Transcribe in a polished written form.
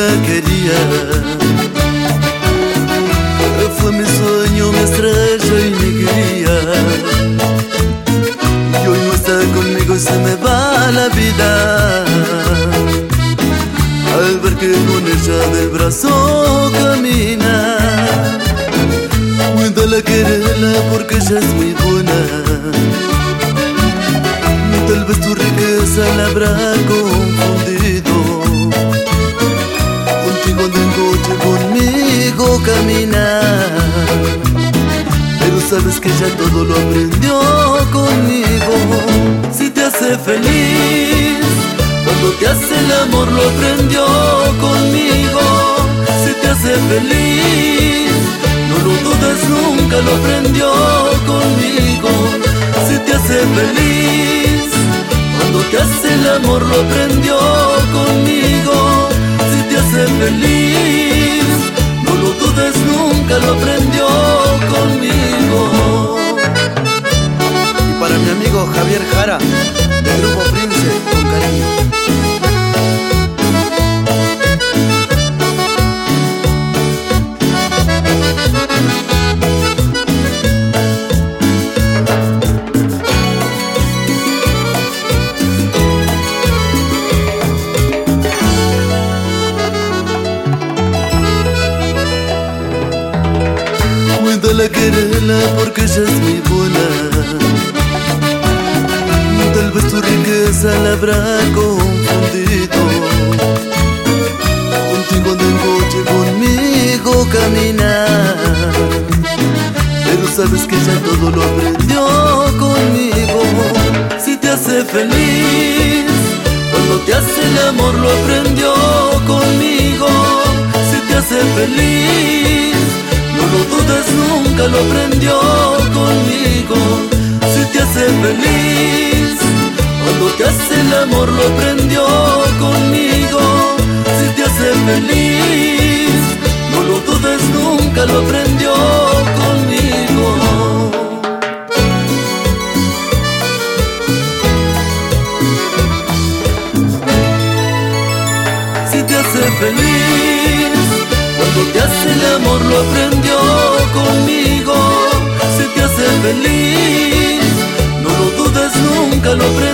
la quería. Fue mi sueño, mi estrella y mi guía. Y hoy no está conmigo y se me va la vida al ver que con ella del brazo camina. Cuídala, querela, porque ella es muy buena. Tal vez tu riqueza la habrá confundido. Contigo anda en coche, conmigo camina. Pero sabes que ella todo lo aprendió conmigo. Si te hace feliz cuando te hace el amor, lo aprendió conmigo. Si te hace feliz, no lo dudes nunca, lo aprendió conmigo. Si te hace feliz cuando te hace el amor, lo aprendió conmigo. Si te hace feliz, no lo dudes nunca, lo aprendió conmigo. Y para mi amigo Javier Jara, del Grupo Prince, con cariño. Cuídala, querela, porque ella es muy buena. Tal vez tu riqueza la habrá confundido. Contigo anda en coche, conmigo camina. Pero sabes que ella todo lo aprendió conmigo. Si te hace feliz cuando te hace el amor, lo aprendió conmigo. Si te hace feliz, no lo dudes nunca, lo aprendió conmigo. Si te hace feliz cuando te hace el amor, lo aprendió conmigo. Si te hace feliz, no lo dudes nunca, lo aprendió conmigo. Si te hace feliz cuando te hace el amor, lo aprendió conmigo. Si te hace feliz, no lo dudes nunca, lo aprendió